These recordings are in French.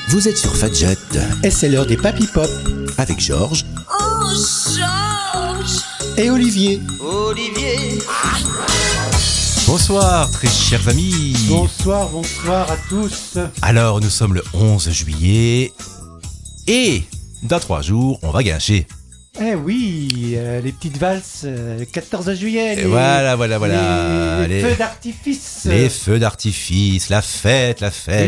Vous êtes sur Fadjet. Et c'est l'heure des Papy Pop. Avec Georges. Oh, Georges! Et Olivier. Bonsoir, très chers amis. Bonsoir à tous. Alors, nous sommes le 11 juillet. Et dans 3 jours, on va gâcher. Eh oui, les petites valses, le 14 juillet. Voilà. Les feux d'artifice. Les feux d'artifice, la fête.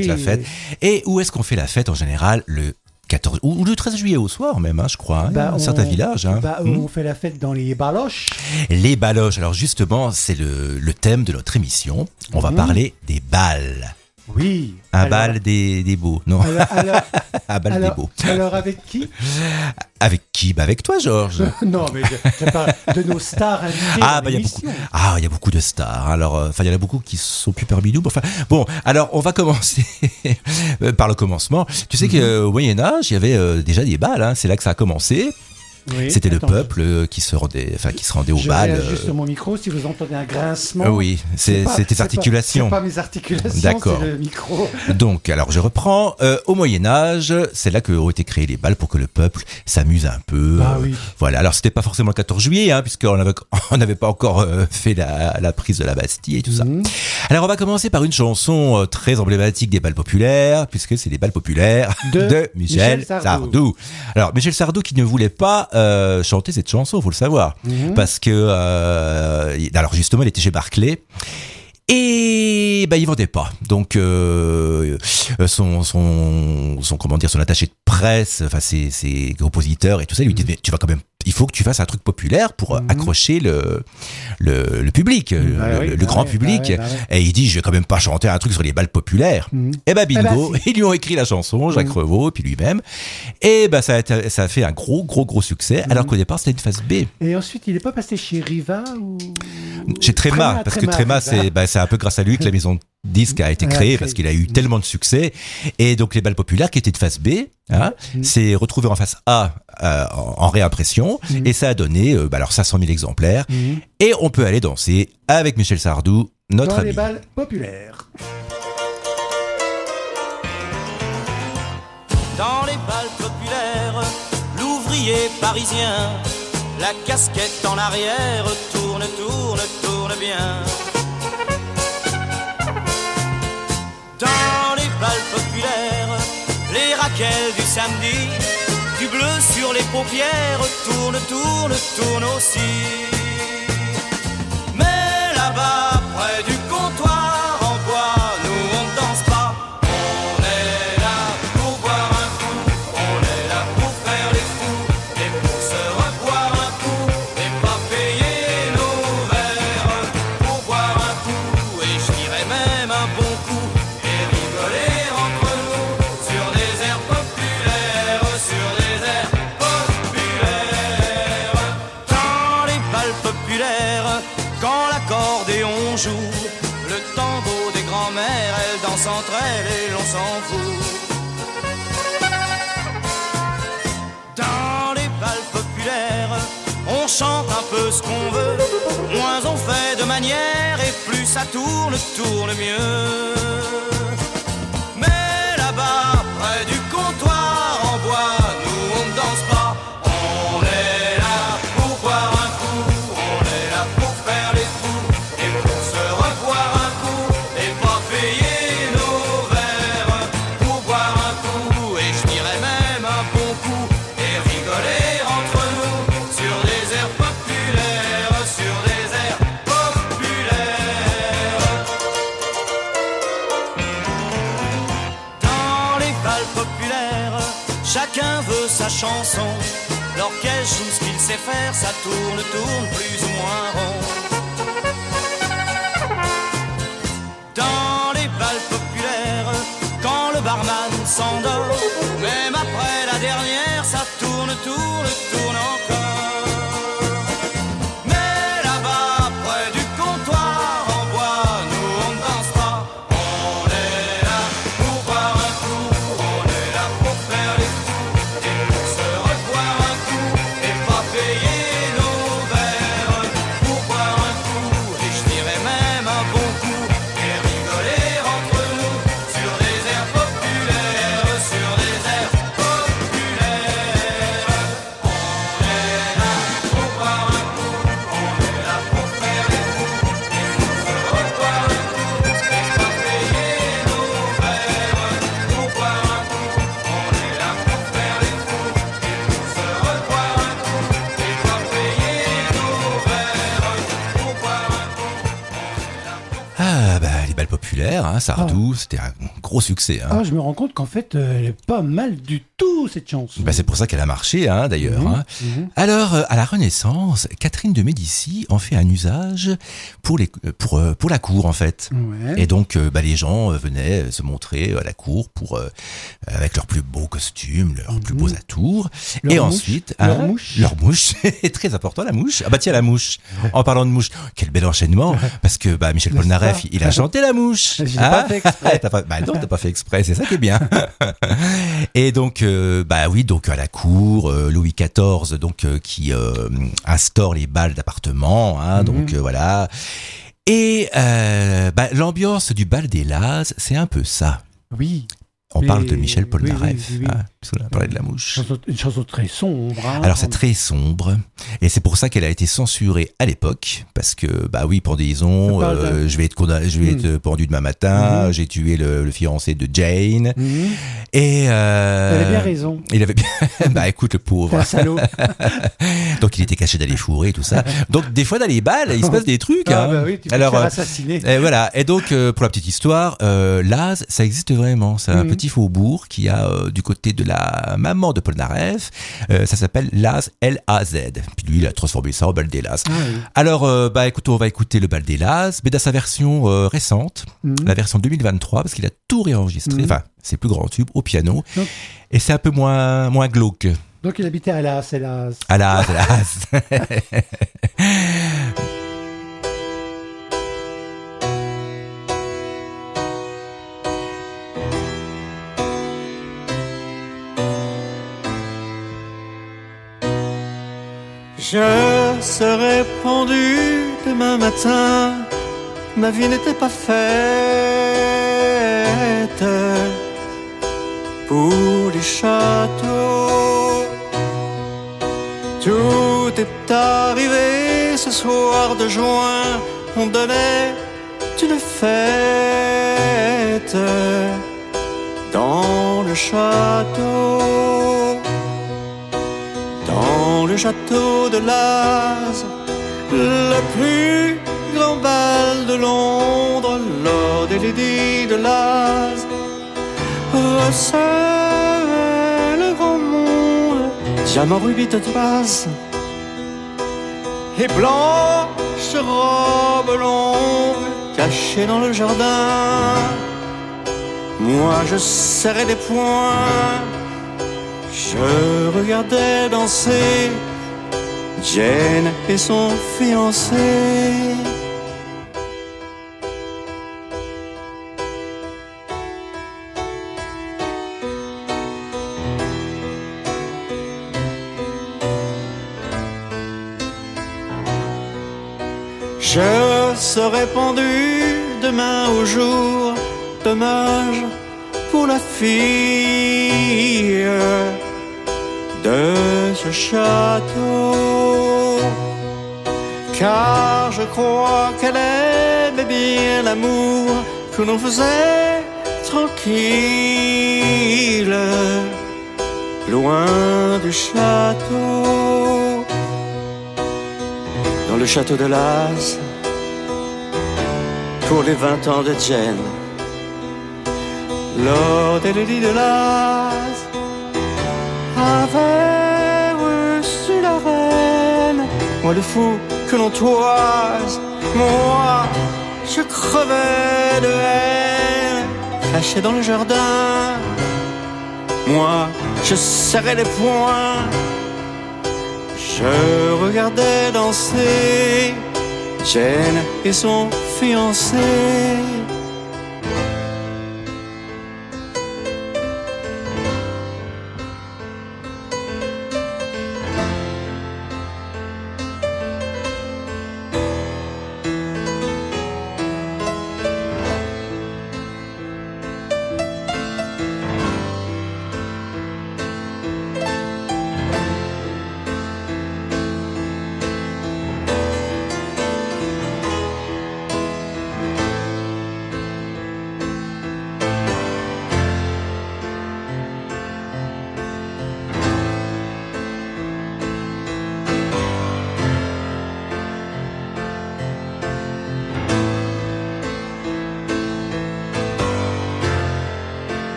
Et où est-ce qu'on fait la fête en général? Le 14 ou le 13 juillet au soir même, je crois, dans certains villages. On fait la fête dans les baloches. Les baloches, alors justement, c'est le thème de notre émission. On va parler des balles. Oui. Un bal des beaux, non. Un bal des beaux. Alors avec qui? Avec qui? Avec toi, Georges. Non, mais je parle de nos stars invitées dans l'émission. Il y a beaucoup de stars. Alors, il y en a beaucoup qui sont plus parmi nous. Bon, alors on va commencer par le commencement. Tu sais qu'au Moyen-Âge, il y avait déjà des bals. C'est là que ça a commencé. Oui, c'était le peuple qui se rendait au bal. Je réajuste mon micro si vous entendez un grincement. Oui, c'est tes articulations. C'est pas mes articulations, d'accord. C'est le micro. Donc, alors je reprends. Au Moyen-Âge, c'est là qu'ont été créés les bals pour que le peuple s'amuse un peu. Oui. Voilà, alors c'était pas forcément le 14 juillet, puisqu'on n'avait pas encore fait la prise de la Bastille et tout ça. Alors on va commencer par une chanson très emblématique des bals populaires, puisque c'est les bals populaires de Michel Sardou. Alors, Michel Sardou qui ne voulait pas chanter cette chanson, faut le savoir, parce que alors justement il était chez Barclay et il vendait pas, donc son attaché de presse, ses compositeurs et tout ça, il lui dit mais tu vas quand même, il faut que tu fasses un truc populaire pour accrocher le public, le grand public. Et il dit je vais quand même pas chanter un truc sur les bals populaires. Et bingo, ils lui ont écrit la chanson, Jacques Revaux et puis lui-même. Et ça a fait un gros succès, alors qu'au départ c'était une phase B. Et ensuite il est pas passé chez Riva ou chez Tréma, parce que Tréma c'est un peu grâce à lui que la maison disque a été créé, parce qu'il a eu tellement de succès. Et donc les bals populaires qui étaient de face B s'est retrouvé en face A en réimpression, et ça a donné alors 500 000 exemplaires. Et on peut aller danser avec Michel Sardou, notre ami. Dans les bals populaires. Dans les bals populaires, l'ouvrier parisien, la casquette en arrière, tourne bien. Dans les bals populaires, les raquelles du samedi, du bleu sur les paupières, tourne aussi. Mais là-bas, près du comptoir en bois, nous on ne danse pas. On est là pour boire un coup, on est là pour faire les fous, et pour se reboire un coup, et pas payer nos verres. Pour boire un coup, et je dirais même un bon coup, et rigoler entre nous sur des airs populaires, Dans les bals populaires, quand l'accordéon joue, le tango des grands-mères, elles dansent entre elles et l'on s'en fout. Dans les bals populaires, on chante un peu ce qu'on veut, moins on fait de manière et plus ça tourne mieux. Mais là-bas, près du comptoir en bois, nous on ne danse pas. On est là pour boire un coup, on est là pour faire les fous, et pour se revoir un coup, et pas payer nos verres. Pour boire un coup, et je dirais même un bon coup, et rigoler entre nous sur des airs populaires, Dans les bals populaires, chacun veut sa chanson. L'orchestre joue ce qu'il sait faire, ça tourne plus ou moins rond. Dans les bals populaires, quand le barman s'endort, même après la dernière, ça tourne encore. Mais là-bas, près du comptoir en bois, nous on ne danse pas. On est là pour boire un coup, on est là pour faire les fous, et pour se revoir un coup, et pas payer nos verres. Pour boire un coup, et je dirais même un bon coup, et rigoler entre nous sur des airs populaires, hein, Sardou, c'était un gros succès. Hein. Ah, je me rends compte qu'en fait, elle est pas mal du tout, cette chanson. C'est pour ça qu'elle a marché, hein, d'ailleurs. Hein. Alors, à la Renaissance, Catherine de Médicis en fait un usage pour la cour, en fait. Ouais. Et donc, les gens venaient se montrer à la cour avec leurs plus beaux costumes, leurs plus beaux atours. Leur et mouche, ensuite, leur mouche. c'est très important, la mouche. Ah bah tiens, la mouche. En parlant de mouche, quel bel enchaînement, parce que Michel N'est-ce Polnareff, pas? il a chanté la mouche. J'ai pas fait exprès. Non, t'as pas fait exprès, c'est ça qui est bien. Et donc, donc à la cour, Louis XIV, qui instaure les bals d'appartements, hein, donc voilà. Et l'ambiance du bal des Lazes, c'est un peu ça. Oui. On Mais- parle de Michel Polnareff, oui. hein, parce qu'on a parlé de la mouche. Une chanson très sombre. Hein. Alors c'est très sombre, et c'est pour ça qu'elle a été censurée à l'époque, parce que pendaison, Ça parle de- je vais être pendu demain matin, j'ai tué le fiancé de Jane, Mhm. et Elle a bien raison. il avait bien, écoute le C'est pauvre, un salaud. donc il était caché d'aller fourrer et tout ça, donc des fois dans les balles il se passe des trucs, Ah hein. bah oui, tu peux Alors, te faire assassiner. et voilà. Et donc, pour la petite histoire, Laz, ça existe vraiment. C'est un petit faubourg qui a du côté de la maman de Polnareff. Ça s'appelle Laz, L-A-Z. Puis lui, il a transformé ça en bal des Laz. Ah oui. Alors, écoute, on va écouter le bal des Laz, mais dans sa version récente, la version 2023, parce qu'il a tout réenregistré. Enfin, ses plus grands tubes au piano. Donc- Et c'est un peu moins glauque. Donc il habitait à Las, hélas. À Laz, Laz. Je serai pendu demain matin, ma vie n'était pas faite pour les châteaux. Tout est arrivé ce soir de juin, on donnait une fête dans le château. Dans le château de Laz, le plus grand bal de Londres, Lord et Lady de Laz recevait le grand monde, diamant, rubis, topaz et blanche robe longue cachée dans le jardin. Moi je serrais les poings, je regardais danser Jane et son fiancé. Je serai pendu demain au jour, dommage pour la fille de ce château, car je crois qu'elle aimait bien l'amour que l'on faisait tranquille, loin du château. Dans le château de Laz, pour les 20 ans de Jane, Lord et Lady de Laz avait reçu la reine. Moi le fou que l'on toise, moi je crevais de haine, caché dans le jardin. Moi je serrais les poings, je regardais danser Jane et son fiancé.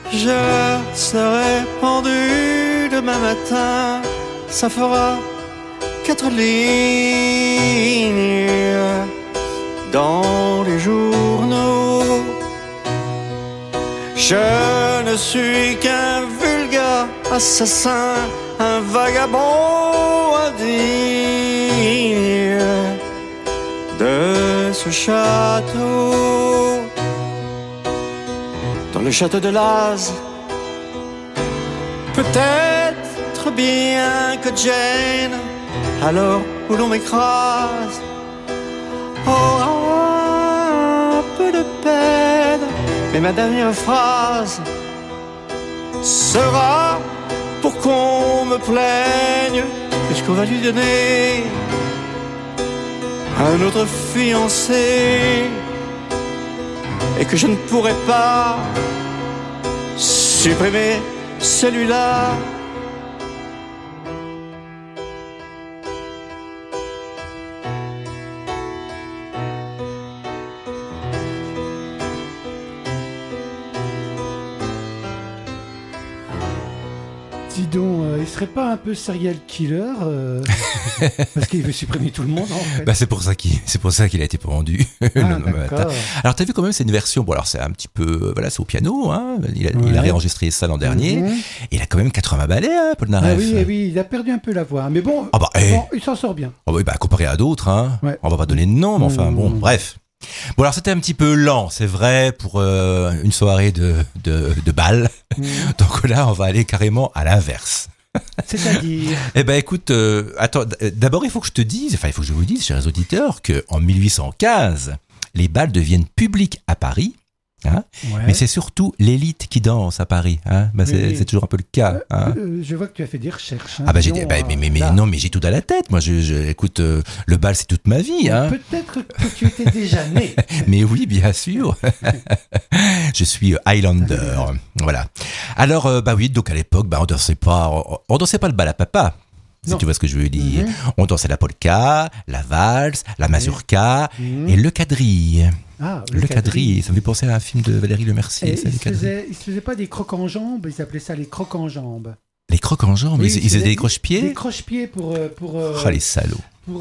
je serai pendu demain matin. Ça fera 4 lignes dans les journaux. Je ne suis qu'un vulgaire assassin, un vagabond indigne de ce château. Dans le château de Laz, peut-être bien que Jane, alors où l'on m'écrase, aura un peu de peine. Mais ma dernière phrase sera pour qu'on me plaigne, puisqu'on va lui donner un autre fiancé, et que je ne pourrai pas supprimer celui-là. Dis donc, il serait pas un peu serial killer parce qu'il veut supprimer tout le monde en fait. Bah c'est pour ça qu'il a été pendu. le lendemain d'accord. matin. Alors t'as vu quand même c'est une version. Bon alors c'est un petit peu c'est au piano. Hein. Il a réenregistré ça l'an dernier. Et il a quand même 80 ballets, hein, Polnareff. Ah oui, il a perdu un peu la voix, mais bon, bon, il s'en sort bien. Comparé à d'autres, hein. Ouais. On va pas donner de nom, mais enfin bon, bref. Bon alors c'était un petit peu lent, c'est vrai, pour une soirée de bal. Donc là on va aller carrément à l'inverse. C'est-à-dire Eh ben écoute, attends, d'abord il faut que je vous dise, chers auditeurs, que en 1815, les bals deviennent publics à Paris. Hein, ouais. mais c'est surtout l'élite qui danse à Paris. Hein, c'est toujours un peu le cas. Hein. Je vois que tu as fait des recherches. Hein, Ah bah mais j'ai tout à la tête. Moi, écoute, le bal c'est toute ma vie. Hein. Peut-être que tu étais déjà né. Mais oui, bien sûr. Je suis Highlander. Voilà. Alors, oui, donc à l'époque, on dansait pas le bal à papa. Si tu vois ce que je veux dire. On dansait la polka, la valse, la mazurka et le quadrille. Ah, le quadrille, ça me fait penser à un film de Valérie Lemercier. Ils se faisaient pas des crocs en jambes, ils appelaient ça les crocs en jambes. Les crocs en jambes, Oui, ils faisaient des croche-pieds. Des croche-pieds pour les salauds. pour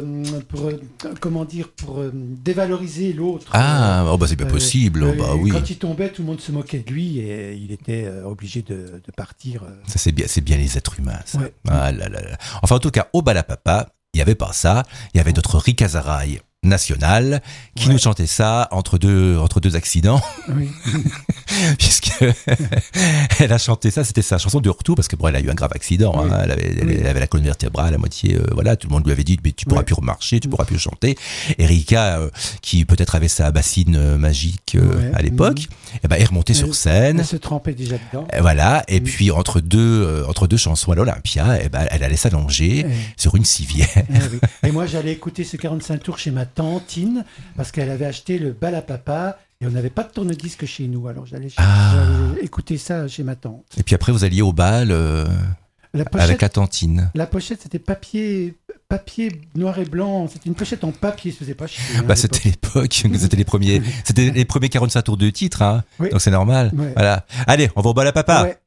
dévaloriser l'autre. C'est pas possible. Oui. Quand il tombait, tout le monde se moquait de lui et il était obligé de partir. Ça c'est bien les êtres humains. Ça. Ouais. Ah là là là. Enfin en tout cas au bal à papa, il y avait pas ça. Il y avait notre Ricazaraï national qui nous chantait ça entre deux accidents. Oui. Puisque elle a chanté ça, c'était sa chanson de retour parce que elle a eu un grave accident. Oui. Hein, elle avait la colonne vertébrale à moitié. Tout le monde lui avait dit mais tu pourras plus remarcher, tu pourras plus chanter. Et Rika, qui peut-être avait sa bassine magique à l'époque, est remontée sur scène. Elle se trempait déjà dedans. Voilà. Et puis entre deux chansons à l'Olympia, elle allait s'allonger sur une civière. Oui. Et moi j'allais écouter ce 45 tours chez ma tantine parce qu'elle avait acheté le bal à papa. Et on n'avait pas de tourne-disque chez nous, alors j'allais écouter ça chez ma tante. Et puis après, vous alliez au bal avec la tantine. La pochette, c'était papier noir et blanc. C'était une pochette en papier, ça se faisait pas chier. C'était l'époque, c'était les premiers 45 tours de titre, hein. Oui. Donc c'est normal. Ouais. Voilà. Allez, on va au bal à papa. Ouais.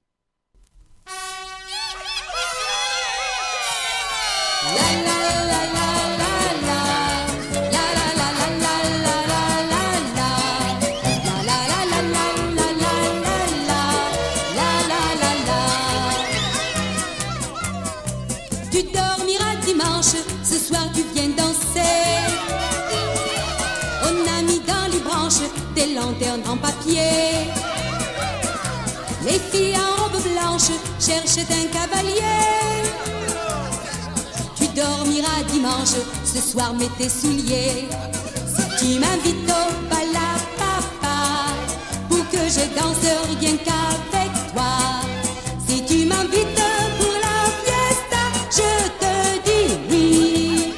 Tu dormiras dimanche, ce soir tu viens danser. On a mis dans les branches des lanternes en papier. Les filles en robe blanche cherchaient un cavalier. Tu dormiras dimanche, ce soir mets tes souliers. Si tu m'invites au bal à papa, pour que je danse rien qu'avec toi. Si tu m'invites pour la fiesta, je te dis oui.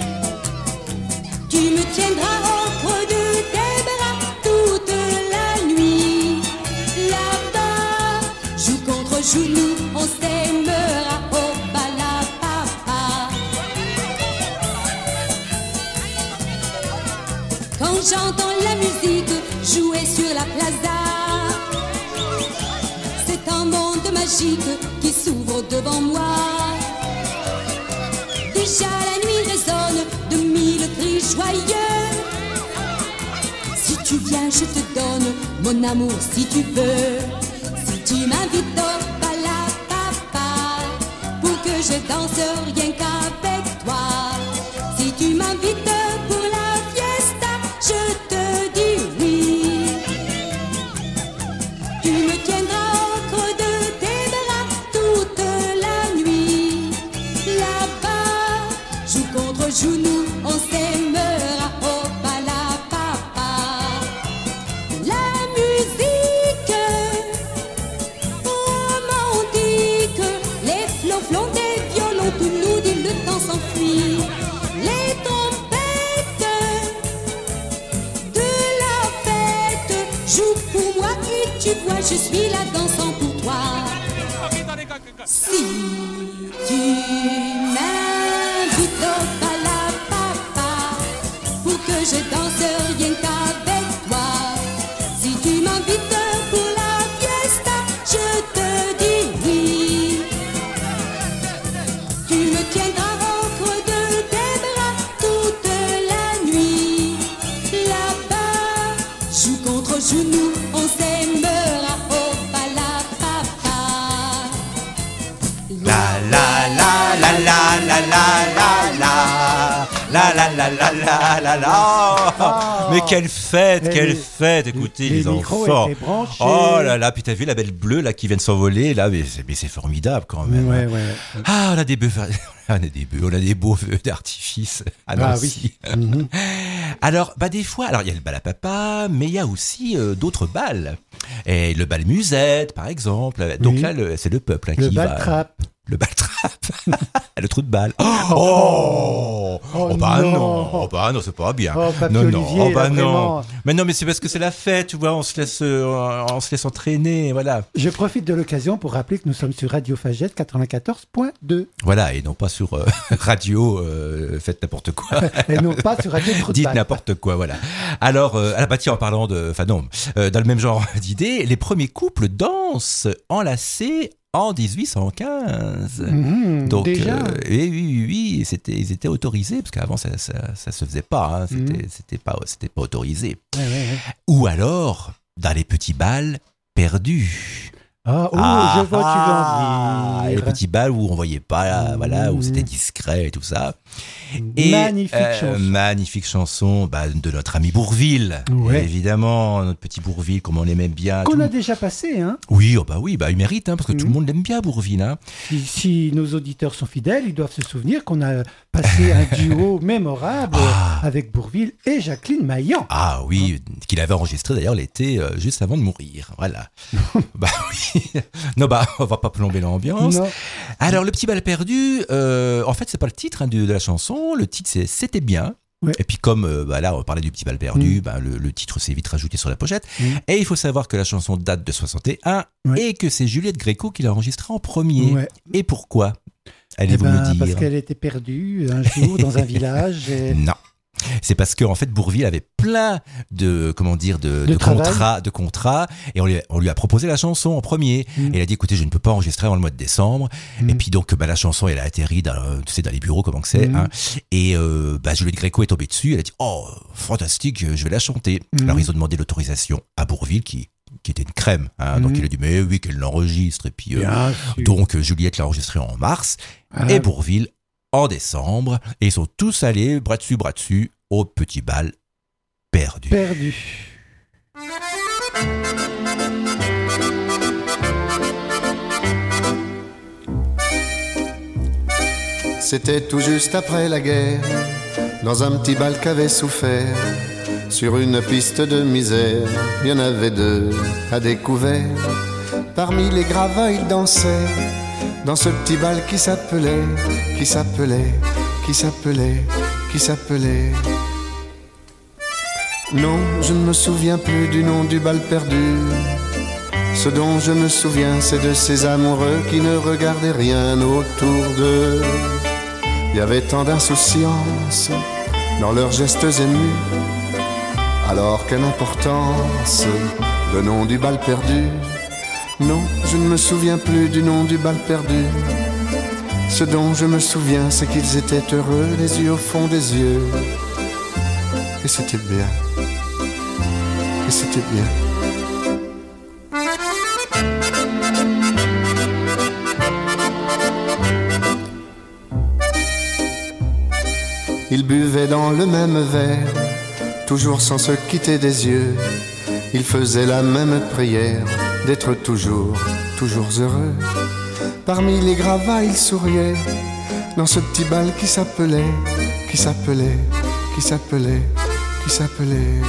Tu me tiendras au creux de tes bras toute la nuit. Là-bas, joue contre genou, on s'aimera au bal à papa. Quand j'entends la musique jouer sur la plaza, un monde magique qui s'ouvre devant moi. Déjà la nuit résonne de mille cris joyeux. Si tu viens, je te donne mon amour si tu veux. Si tu m'invites au balapapa pour que je danse rien qu'avec toi. Si tu m'invites pour la fiesta, je te dis oui. Tu me tiendras au creux de tes bras toute la nuit. Là-bas, joue contre genou, on s'aimera au balapapa. La musique romantique, les flonflons des violons, tout nous dit le temps s'enfuit. Les trompettes de la fête jouent pour moi et tu vois, je suis là dansant pour toi. Si tu m'invites au balapapa pour que je danse rien qu'avec toi. Si tu m'invites pour la fiesta, je te dis oui. Tu me tiendras au creux de tes bras toute la nuit. Là-bas, joue contre genou, on s'aimera au balapapa. La la la la la la la la la la la la la la la. Mais quelle fête, écoutez les micros enfants. étaient branchés. Oh là là, puis t'as vu la belle bleue là qui vient de s'envoler là, mais c'est formidable quand même. Ouais. Ah, on a des beaux feux d'artifice à Nancy. Oui. Alors, des fois, il y a le bal à papa, mais il y a aussi d'autres bals. Et le bal musette, par exemple. Donc Oui. là, c'est le peuple Le qui va. bal trap. Le bal trap. Le trou de balle. Oh non, c'est pas bien. Oh, Papy non, Olivier, là, non. vraiment. Mais non, mais c'est parce que c'est la fête, tu vois, on se laisse entraîner, voilà. Je profite de l'occasion pour rappeler que nous sommes sur Radio Fagette 94.2. Voilà, et non pas sur radio, faites n'importe quoi. Et non pas sur Radio Trou de Dites Balle. n'importe quoi, voilà. Alors, tiens, en parlant dans le même genre d'idées, les premiers couples dansent enlacés en 1815. Donc, déjà. Oui, ils étaient autorisés, parce qu'avant, ça se faisait pas, hein, c'était pas autorisé. Ouais. Ou alors, dans les petits bals perdus. Je vois où tu veux en Les venir. petits bals où on voyait pas, voilà, où c'était discret et tout ça. Et, magnifique chanson de notre ami Bourvil. Ouais. Évidemment, notre petit Bourvil, comme on l'aimait bien. Qu'on a déjà passé, hein. Oui, il mérite, hein, parce que tout le monde l'aime bien, Bourvil. Hein. Si nos auditeurs sont fidèles, ils doivent se souvenir qu'on a passé un duo mémorable avec Bourvil et Jacqueline Maillan. Ah oui, qu'il avait enregistré d'ailleurs l'été juste avant de mourir. Voilà. Oui. Non, on va pas plomber l'ambiance. Non. Alors, le petit bal perdu, en fait, c'est pas le titre de la chanson. Le titre, c'est C'était bien. Ouais. Et puis comme là on parlait du petit bal perdu, le titre s'est vite rajouté sur la pochette. Et il faut savoir que la chanson date de 61 et que c'est Juliette Gréco qui l'a enregistrée en premier. Ouais. Et pourquoi? Allez-vous me dire? Parce qu'elle était perdue un jour dans un village. Et... Non. C'est parce que en fait Bourvil avait plein de contrats et on lui a proposé la chanson en premier. Et il a dit écoutez, je ne peux pas enregistrer avant le mois de décembre. Et puis donc la chanson elle a atterri dans les bureaux comment que c'est hein. Et Juliette Gréco est tombée dessus, elle a dit oh fantastique, je vais la chanter. Alors ils ont demandé l'autorisation à Bourvil qui était une crème hein. Donc il a dit mais oui qu'elle l'enregistre et puis donc Juliette l'a enregistré en mars et Bourvil en décembre, et ils sont tous allés bras dessus au petit bal perdu. C'était tout juste après la guerre, dans un petit bal qu'avait souffert. Sur une piste de misère, il y en avait deux à découvert. Parmi les gravats, ils dansaient dans ce petit bal qui s'appelait. Non, je ne me souviens plus du nom du bal perdu. Ce dont je me souviens, c'est de ces amoureux qui ne regardaient rien autour d'eux. Il y avait tant d'insouciance dans leurs gestes émus. Alors quelle importance, le nom du bal perdu. Non, je ne me souviens plus du nom du bal perdu. Ce dont je me souviens, c'est qu'ils étaient heureux, les yeux au fond des yeux. Et c'était bien. Et c'était bien. Ils buvaient dans le même verre, toujours sans se quitter des yeux. Ils faisaient la même prière, d'être toujours, toujours heureux. Parmi les gravats, ils souriaient, dans ce petit bal qui s'appelait, qui s'appelait, qui s'appelait, qui s'appelait...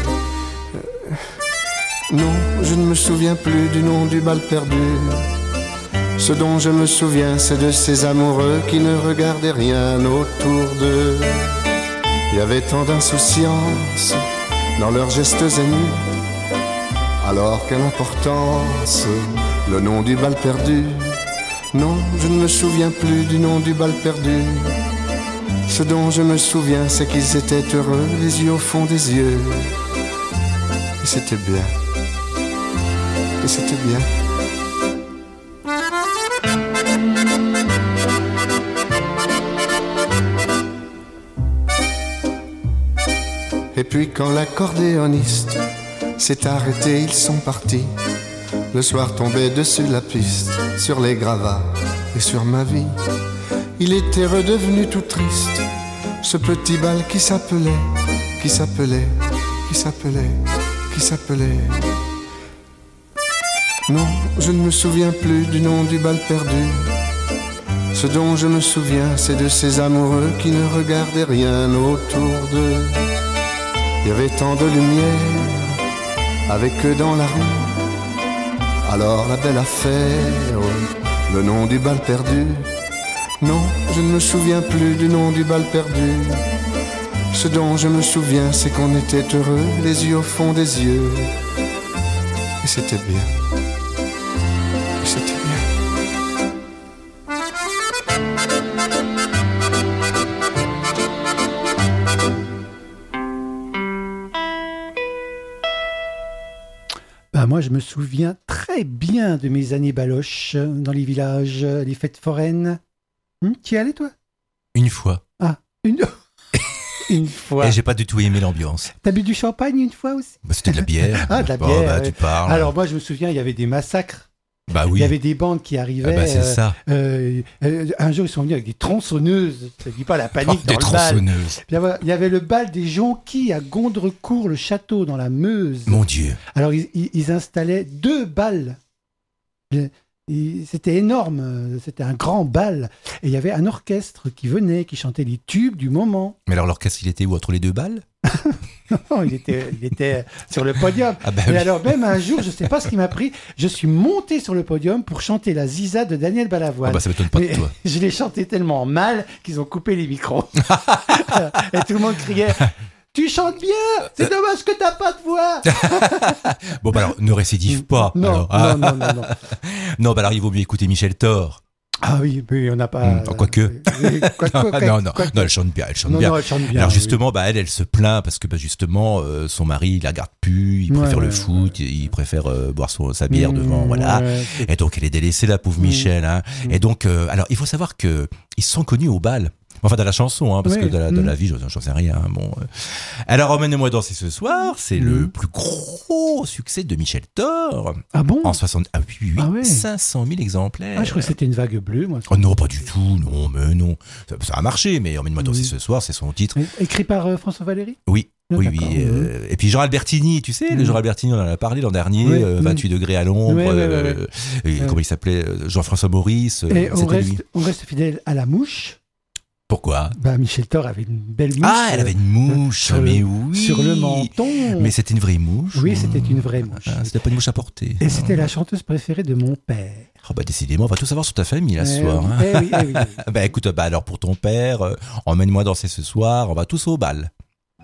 Non, je ne me souviens plus du nom du bal perdu. Ce dont je me souviens, c'est de ces amoureux qui ne regardaient rien autour d'eux. Il y avait tant d'insouciance dans leurs gestes émus. Alors quelle importance, le nom du bal perdu. Non, je ne me souviens plus du nom du bal perdu. Ce dont je me souviens, c'est qu'ils étaient heureux, les yeux au fond des yeux. Et c'était bien. Et c'était bien. Et puis quand l'accordéoniste s'est arrêté, ils sont partis. Le soir tombait dessus la piste, sur les gravats et sur ma vie. Il était redevenu tout triste, ce petit bal qui s'appelait, qui s'appelait, qui s'appelait, qui s'appelait. Non, je ne me souviens plus du nom du bal perdu. Ce dont je me souviens, c'est de ces amoureux qui ne regardaient rien autour d'eux. Il y avait tant de lumière avec eux dans la rue. Alors la belle affaire, le nom du bal perdu. Non, je ne me souviens plus du nom du bal perdu. Ce dont je me souviens, c'est qu'on était heureux, les yeux au fond des yeux. Et c'était bien. Et c'était bien. Moi, je me souviens très bien de mes années baloches dans les villages, les fêtes foraines. Tu y es allé, toi? Une fois. Ah, une fois. Et j'ai pas du tout aimé l'ambiance. T'as bu du champagne une fois aussi? Bah, c'était de la bière. Ah, de la Oh, bière. bah, ouais. tu parles. Alors, moi, je me souviens, il y avait des massacres. Bah oui. Il y avait des bandes qui arrivaient. Ah bah, c'est ça. Un jour, ils sont venus avec des tronçonneuses. Ça dit pas la panique Des dans le bal. tronçonneuses. Il y avait le bal des Jonquilles à Gondrecourt, le château dans la Meuse. Mon Dieu. Alors, ils installaient 2 balles. C'était énorme. C'était un grand bal. Et il y avait un orchestre qui venait, qui chantait les tubes du moment. Mais alors l'orchestre, il était où, entre les 2 balles? Non, il était sur le podium. Ah bah Et oui. alors, même un jour, je ne sais pas ce qui m'a pris, je suis monté sur le podium pour chanter la Ziza de Daniel Balavoine. Ah bah ça m'étonne pas de Mais toi. je l'ai chanté tellement mal qu'ils ont coupé les micros. Et tout le monde criait « Tu chantes bien, c'est dommage que t'as pas de voix !» Bon bah alors, ne récidive pas. Non, alors. non. Non, bah alors il vaut mieux écouter Michel Thor. Ah oui, on n'a pas... Quoique. Non, quoique. elle chante bien, elle chante Non, bien. non, elle chante bien. Alors oui. justement, bah elle se plaint parce que bah justement son mari il la garde plus, il préfère Ouais, le foot, il préfère boire sa bière devant, voilà. ouais, Et donc elle est délaissée la pauvre Michel. Hein. Et donc alors il faut savoir que ils se sont connus au bal. Enfin, dans la chanson, hein, parce Oui. que dans la vie, j'en sais rien. Hein, bon. Alors, emmène-moi danser ce soir, c'est le plus gros succès de Michel Thor. Ah bon? En 60... Ah oui, Ah ouais. 500 000 exemplaires. Ah, je crois que c'était une vague bleue, moi. Oh non, pas du tout, non, mais non. Ça a marché, mais emmène-moi danser ce soir, c'est son titre. Écrit par François Valéry? Oui. Ah, Oui, d'accord. et puis Jean Albertini, tu sais, le Jean Albertini, on en a parlé l'an dernier, Oui. 28 degrés à l'ombre, Ouais. et comment il s'appelait, Jean-François Maurice, Et c'était lui. on reste fidèle à la mouche. Pourquoi? Bah, Michel Thor avait une belle mouche. Ah, elle avait une mouche, sur mais le- oui. sur le menton. Mais c'était une vraie mouche. Oui, ou- c'était une vraie mouche. Ah, c'était pas une mouche à porter. Et c'était la chanteuse préférée de mon père. Oh bah décidément, on va tout savoir sur ta famille là ce Eh soir. oui, Hein. eh oui, eh oui. Bah écoute, bah alors pour ton père, emmène-moi danser ce soir, on va tous au bal.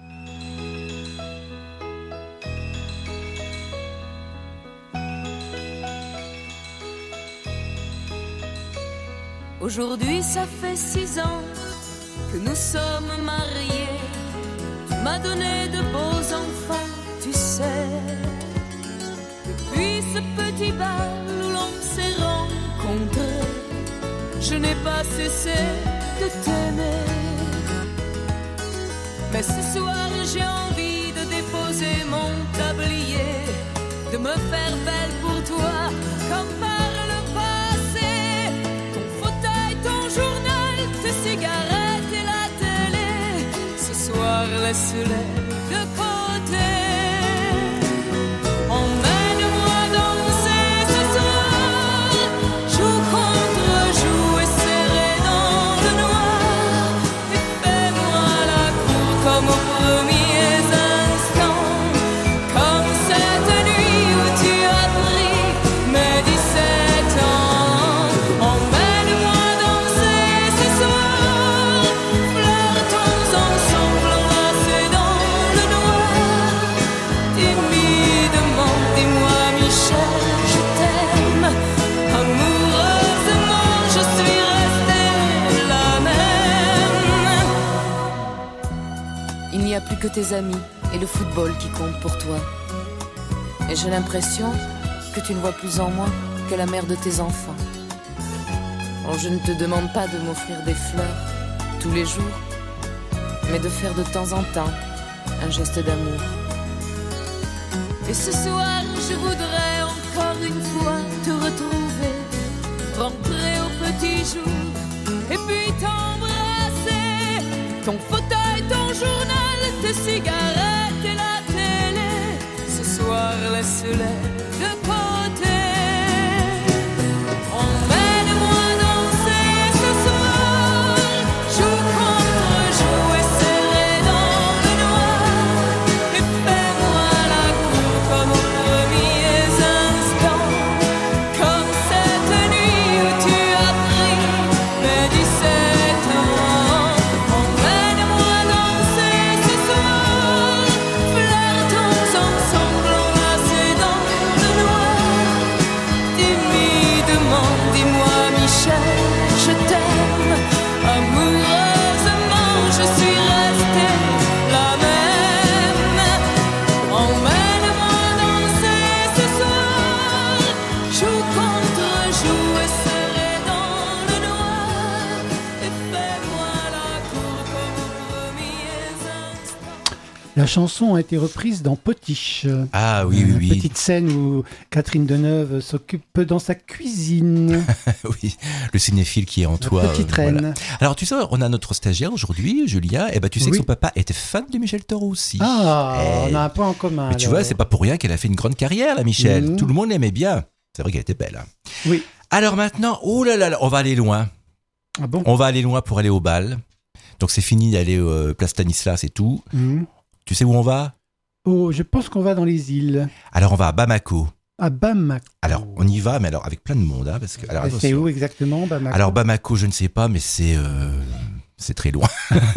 Aujourd'hui, ça fait 6 ans que nous sommes mariés. Tu m'as donné de beaux enfants, tu sais. Depuis ce petit bal où l'on je n'ai pas cessé de t'aimer. Mais ce soir j'ai envie de déposer mon tablier, de me faire belle pour toi comme par le passé. Ton fauteuil, ton journal, tes cigarettes et la télé, ce soir laisse-les de côté. Emmène-moi danser ce soir, joue contre joue et serré dans le noir, et fais-moi la cour comme aux premiers instants, comme cette nuit où tu as pris mes 17 ans. Emmène-moi danser ce soir, flirtons ensemble enlacés dans le noir, timidement, dis-moi Michel, je t'aime, amoureusement je suis restée la même. Il n'y a plus que tes amis et le football qui comptent pour toi. Et j'ai l'impression que tu ne vois plus en moi que la mère de tes enfants. Oh, je ne te demande pas de m'offrir des fleurs tous les jours, mais de faire de temps en temps un geste d'amour. Et ce soir, je voudrais encore une fois te retrouver, rentrer au petit jour, et puis t'embrasser. Ton fauteuil, ton journal, tes cigarettes et la télé, ce soir, laisse-les de côté. Emmène-moi danser ce soir, joue contre joue et serré dans le noir, et fais-moi la cour comme aux premiers instants, comme cette nuit où tu as pris mes 17 ans. Emmène-moi danser ce soir, flirtons ensemble enlacés dans le noir, timidement, dis-moi Michel, je t'aime, amoureusement je suis restée la même. Emmène-moi danser ce soir, joue contre joue et serré dans le noir, et fais-moi la cour comme aux premiers instants. La chanson a été reprise dans Potiche. Ah oui, oui, oui. Petite scène où Catherine Deneuve s'occupe dans sa cuisine. Oui, le cinéphile qui est en toi. Petite reine. Voilà. Alors tu sais, on a notre stagiaire aujourd'hui, Julien, et ben tu sais Oui. que son papa était fan de Michel Thorot aussi. Ah, Eh, on a un point en commun. mais tu alors. vois, c'est pas pour rien qu'elle a fait une grande carrière, la Michel. Mhm. Tout le monde l'aimait bien. C'est vrai qu'elle était belle. Hein. Oui. Alors maintenant, oh là là, on va aller loin. Ah bon. On va aller loin pour aller au bal. Donc c'est fini d'aller place Stanislas et tout. Mhm. Tu sais où on va? Oh, je pense qu'on va dans les îles. Alors on va à Bamako. À Bamako. Alors on y va, mais alors avec plein de monde, hein, parce que alors Et c'est attention. où exactement, Bamako? Alors Bamako, je ne sais pas, mais c'est très loin.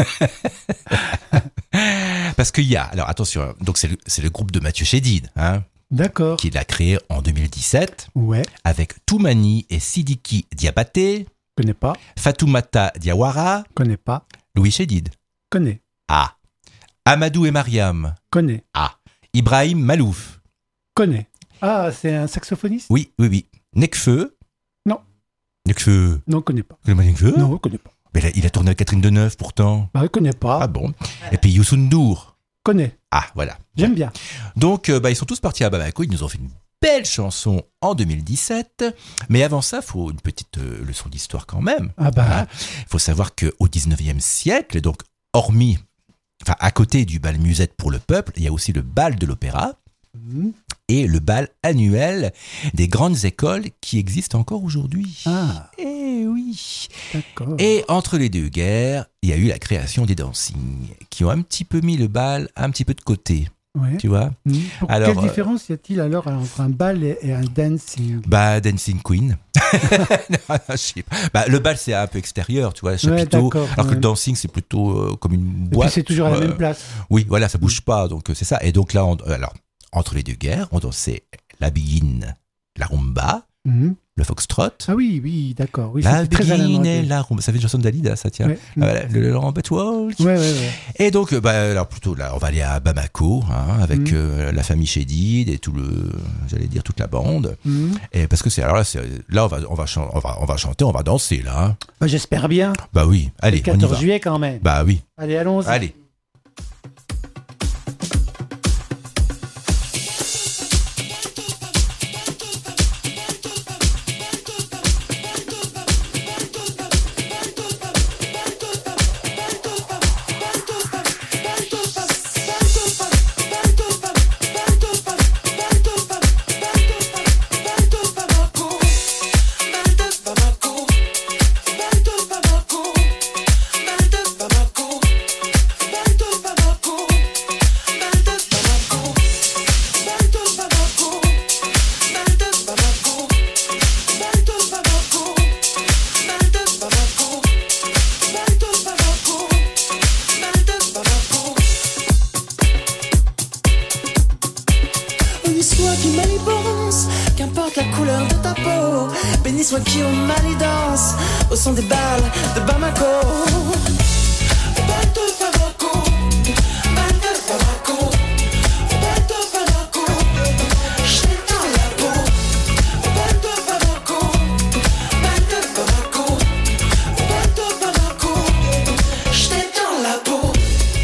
Parce qu'il y a, alors attention, hein, donc c'est le groupe de Mathieu Chédid, hein, D'accord. qui l'a créé en 2017 Ouais, avec Toumani et Sidiki Diabaté, connais pas, Fatoumata Diawara, connais pas, Louis Chédid. connais, Ah. Amadou et Mariam. connais, Ah. Ibrahim Malouf. connais. Ah, c'est un saxophoniste? Oui, oui, oui. Nekfeu. Non. Nekfeu. Non, connais pas. Vous connaissez pas Nekfeu? Non, connais pas. Mais il a tourné avec Catherine Deneuve pourtant. Bah, connais pas. Ah bon. Et puis Youssou N'Dour. Connais. Ah, voilà. J'aime bien. Donc, ils sont tous partis à Bamako. Ils nous ont fait une belle chanson en 2017. Mais avant ça, il faut une petite leçon d'histoire quand même. Ah bah. Il faut savoir qu'au 19e siècle, donc hormis, enfin à côté du bal musette pour le peuple, il y a aussi le bal de l'opéra Mhm. et le bal annuel des grandes écoles qui existent encore aujourd'hui. Ah, Eh oui. d'accord. Et entre les deux guerres, il y a eu la création des dancing qui ont un petit peu mis le bal un petit peu de côté, Ouais. tu vois. Mhm. Alors, Quelle différence y a-t-il alors entre un bal et un dancing? Bah, Dancing Queen. Non, je sais pas. Bah, le bal, c'est un peu extérieur, tu vois, chapiteau. d'accord, alors que ouais. le dancing, c'est plutôt comme une Et boîte. puis c'est toujours à la même place. Oui, voilà, ça bouge pas, donc c'est ça. Et donc là, alors, entre les deux guerres, on dansait la biguine, la rumba, Mhm. le foxtrot. Ah oui, d'accord. Oui, La c'était très à la mode. béguine et la rumba. Ça fait une chanson de Dalida, ça tient. Ouais. Voilà, le Rampet Waltz. Ouais. Et donc, alors plutôt là, on va aller à Bamako, avec la famille Chédid et toute la bande. Mhm. Et parce que là, on va chanter, on va danser là. Hein. Bah, j'espère bien. Bah oui, allez, Le on y 14 va. juillet quand même. Bah oui, Allez, allons-y. allez. Béni soit qui mal y pense, qu'importe la couleur de ta peau. Béni soit qui au mal y danse, au son des balles de Bamako. Bal de Bamako, bal de Bamako, bal de Bamako. J'ai dans la peau. Bal de Bamako, bal de Bamako, bal de Bamako. J'ai dans la peau.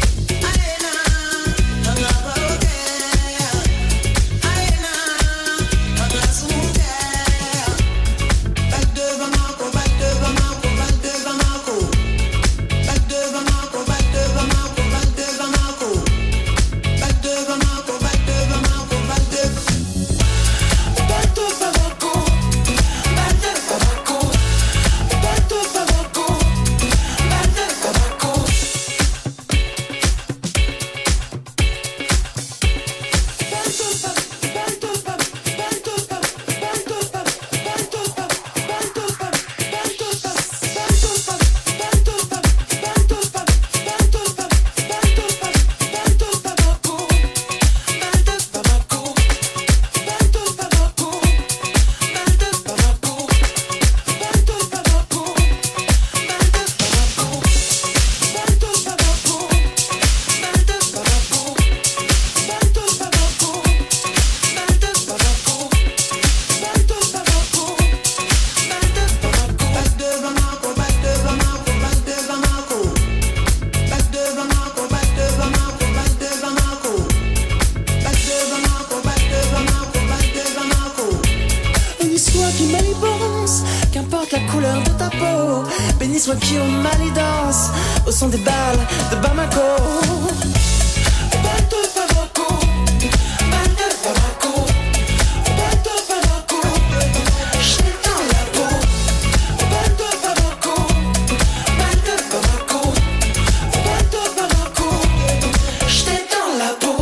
Qu'importe la couleur de ta peau, béni soit qui au mal y danse, au son des balles de Bamako. Bal de Bamako, bal de Bamako, bal de Bamako. J'ai dans la peau. Bal de Bamako, bal de Bamako, bal de Bamako. J'ai dans la peau.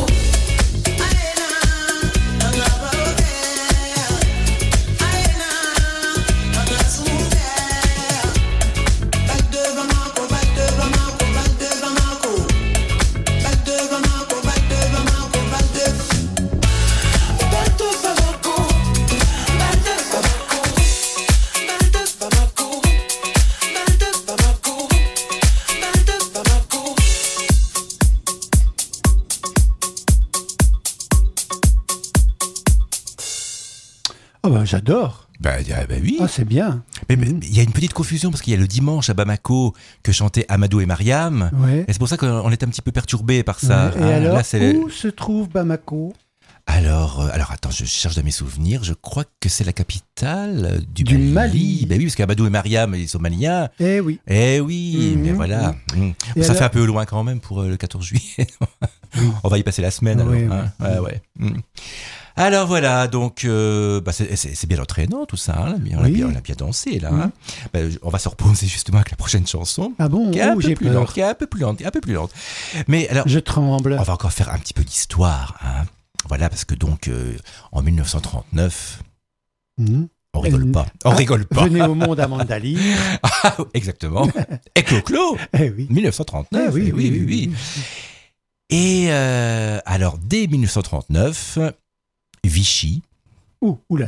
Oh bah, j'adore. Bah oui. Ah, c'est bien. Mais il y a une petite confusion parce qu'il y a le dimanche à Bamako que chantaient Amadou et Mariam. Ouais. Et c'est pour ça qu'on est un petit peu perturbé par ça. Ouais. Et alors, là, c'est où se trouve Bamako? Alors attends, je cherche dans mes souvenirs. Je crois que c'est la capitale du Mali. Ben oui, parce qu'Amadou et Mariam, ils sont maliens. Eh oui. Eh oui, mais voilà. Et Ça alors... fait un peu loin quand même pour le 14 juillet. On va y passer la semaine alors. Oui, hein. Ouais. Alors voilà, donc c'est bien entraînant tout ça. Hein. On a bien dansé là. Hein. On va se reposer justement avec la prochaine chanson. Ah bon? Qui est un peu j'ai plus peur. lente, qui est un peu plus lente. Mais alors, Je tremble. on va encore faire un petit peu d'histoire. Hein. Voilà, parce que donc en 1939, on rigole pas. On rigole pas. Venez au monde à Mandali. Ah, exactement. Et Clo-Clo, Eh oui. 1939. Eh oui. Et alors, dès 1939, Vichy, Ouh là là.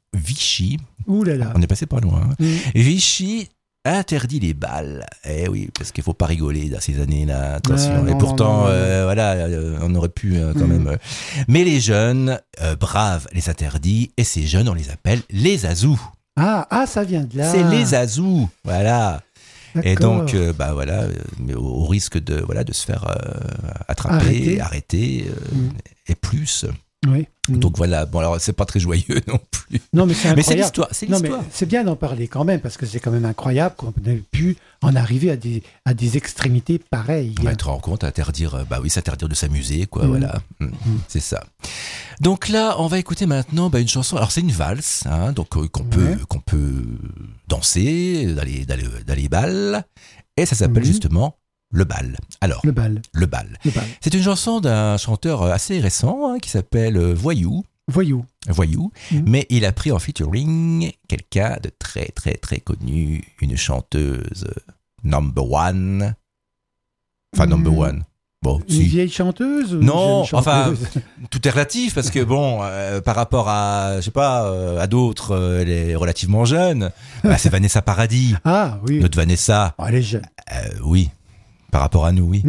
Vichy, Ouh là là. on est passé pas loin, hein. Mm. Vichy interdit les balles. Eh oui, parce qu'il faut pas rigoler dans ces années-là. Attention. Non, Et pourtant, non, non. voilà, on aurait pu quand même. Mais les jeunes, braves, les interdits. Et ces jeunes, on les appelle les azous. Ah, ça vient de là. C'est les azous. Voilà. Et D'accord. donc, voilà, mais au risque de se faire attraper, arrêter, et plus. Oui. Donc voilà. Bon, alors c'est pas très joyeux non plus. Non, mais c'est incroyable. Mais c'est l'histoire. C'est Non, mais l'histoire. c'est bien d'en parler quand même, parce que c'est quand même incroyable qu'on ait pu en arriver à des extrémités pareilles. On va te rendre compte, s'interdire de s'amuser, quoi, voilà. C'est ça. Donc là, on va écouter maintenant une chanson. Alors c'est une valse, hein, donc qu'on peut danser dans les balles, et ça s'appelle justement le bal. Alors, Le bal. le bal. C'est une chanson d'un chanteur assez récent, hein, qui s'appelle Voyou. Voyou. Mais il a pris en featuring quelqu'un de très très très connu, une chanteuse number one. Enfin, number one. Bon, Une si. vieille chanteuse ou Non, une jeune chanteuse tout est relatif parce que par rapport à, je sais pas, à d'autres, elle est relativement jeune. C'est Vanessa Paradis. Ah oui. Notre Vanessa. Oh, elle est jeune. Oui. Par rapport à nous, oui.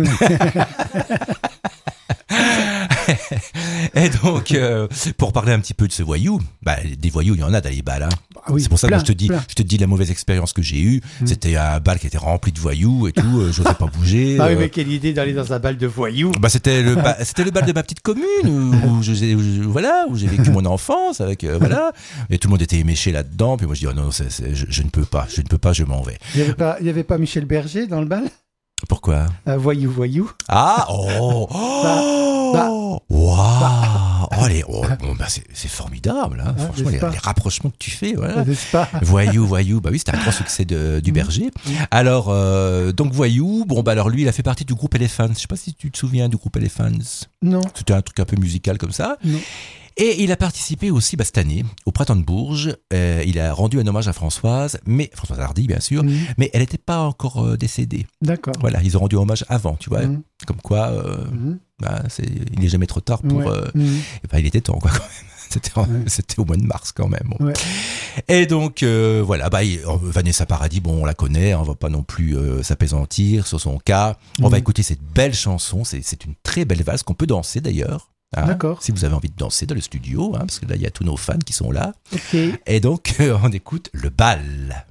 Et donc, pour parler un petit peu de ce voyou, des voyous, il y en a dans les balles. Hein. Ah oui, c'est pour ça que plein, je te dis la mauvaise expérience que j'ai eue. C'était un bal qui était rempli de voyous et tout. J'osais pas bouger. Ah oui, mais quelle idée d'aller dans un bal de voyous. C'était le bal de ma petite commune où j'ai vécu mon enfance avec voilà. Et tout le monde était éméché là-dedans. Puis moi je dis non, je ne peux pas, je m'en vais. Il y avait pas Michel Berger dans le bal. Pourquoi? Voyou. Ah oh c'est formidable, hein. Franchement les rapprochements que tu fais, voilà. N'est-ce pas? Voyou, oui, c'était un grand succès du Berger. Alors donc Voyou, alors lui il a fait partie du groupe Elephants. Je sais pas si tu te souviens du groupe Elephants. Non. C'était un truc un peu musical comme ça. Non. Et il a participé aussi cette année au Printemps de Bourges. Il a rendu un hommage à Françoise Hardy bien sûr, mais elle n'était pas encore décédée. D'accord. Voilà, ils ont rendu hommage avant, tu vois. Comme quoi, il n'est jamais trop tard pour. Il était temps, quoi, quand même. C'était au mois de mars quand même. Bon. Ouais. Et donc voilà, Vanessa Paradis, on la connaît, on va pas non plus s'apaisantir sur son cas. On va écouter cette belle chanson. C'est une très belle valse qu'on peut danser d'ailleurs. Hein, d'accord. Si vous avez envie de danser dans le studio, parce que là il y a tous nos fans qui sont là. Okay. Et donc on écoute le bal.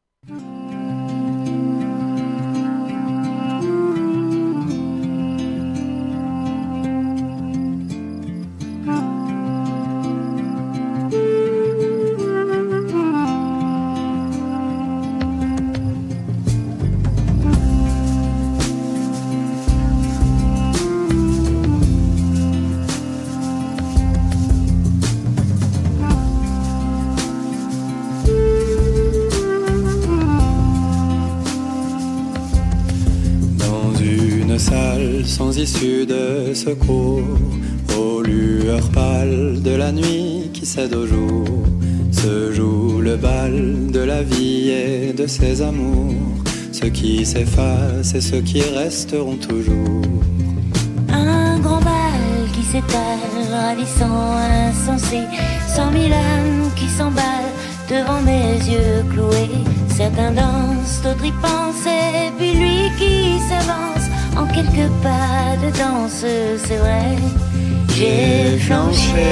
Sans issue de secours, aux lueurs pâles de la nuit qui cède au jour, se joue le bal de la vie et de ses amours, ceux qui s'effacent et ceux qui resteront toujours. Un grand bal qui s'étale, ravissant, insensé, 100 000 âmes qui s'emballent devant mes yeux cloués. Certains dansent, d'autres y pensent, et puis lui qui s'avance en quelques pas de danse, c'est vrai. J'ai flanché,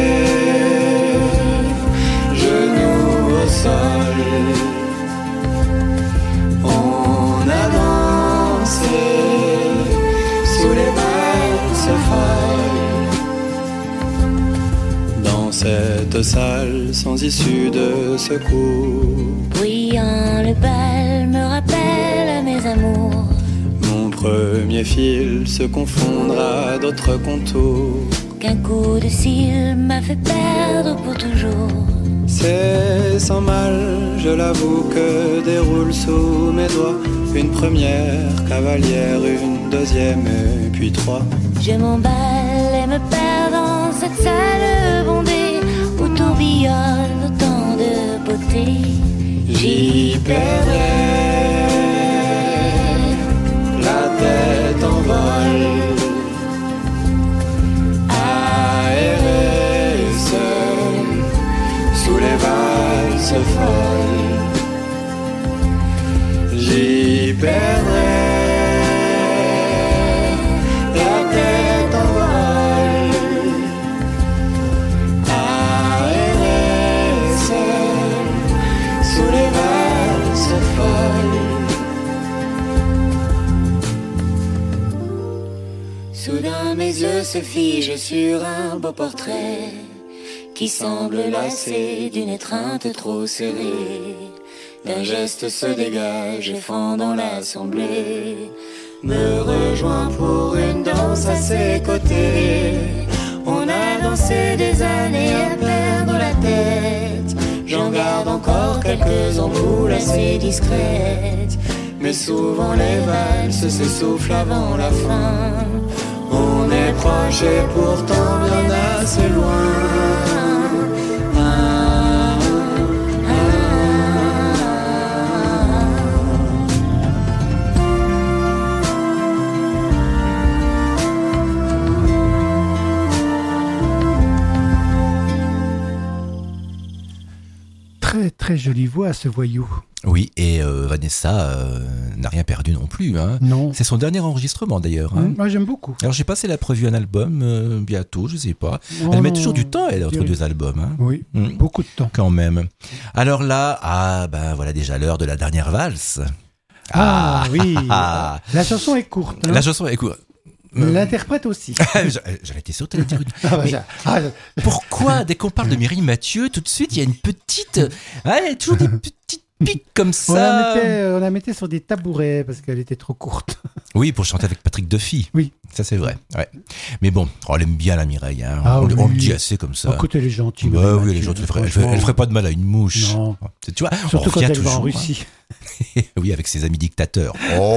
genoux au sol. On a dansé sous les valses folles. Dans cette salle sans issue de secours, bruyant le bal me rappelle à mes amours. Premier fil se confondra d'autres contours, qu'un coup de cils m'a fait perdre pour toujours. C'est sans mal, je l'avoue, que déroule sous mes doigts une première cavalière, une deuxième et puis trois. Je m'emballe et me perds dans cette salle bondée où tourbillonne autant de beauté. J'y perdrai la tête en vol, aérée seule sous les vagues. perdrais la tête en vol, aérée seule sous les valses folles. Soudain mes yeux se figent sur un beau portrait qui semble lassé d'une étreinte trop serrée. D'un geste se dégage et fend dans l'assemblée, me rejoint pour une danse à ses côtés. On a dansé des années à perdre la tête, j'en garde encore quelques ampoules assez discrètes, mais souvent les valses s'essoufflent avant la fin. On est proche et pourtant bien assez loin. Très très jolie voix ce voyou. Oui, et Vanessa n'a rien perdu non plus. Hein. Non. C'est son dernier enregistrement d'ailleurs. Hein. Moi j'aime beaucoup. Alors j'ai passé la prévue un album bientôt, je sais pas. Oh, Elle met toujours du temps elle entre deux albums. Hein. Oui, beaucoup de temps. Quand même. Alors là, voilà déjà l'heure de la dernière valse. Oui. La chanson est courte. Hein. La chanson est courte. L'interprète aussi. J'avais été sûr de te le dire. Pourquoi, dès qu'on parle de Mireille Mathieu, tout de suite, il y a une petite... il y a toujours des petites piques comme ça. On la mettait sur des tabourets parce qu'elle était trop courte. Oui, pour chanter avec Patrick Duffy. Oui. Ça, c'est vrai. Ouais. Mais bon, elle aime bien la Mireille. Hein. On le dit assez comme ça. Écoute, elle est gentille. Oui, elle est gentille. Elle ferait pas de mal à une mouche. Non. Tu vois, surtout quand elle va en Russie. Oui, avec ses amis dictateurs.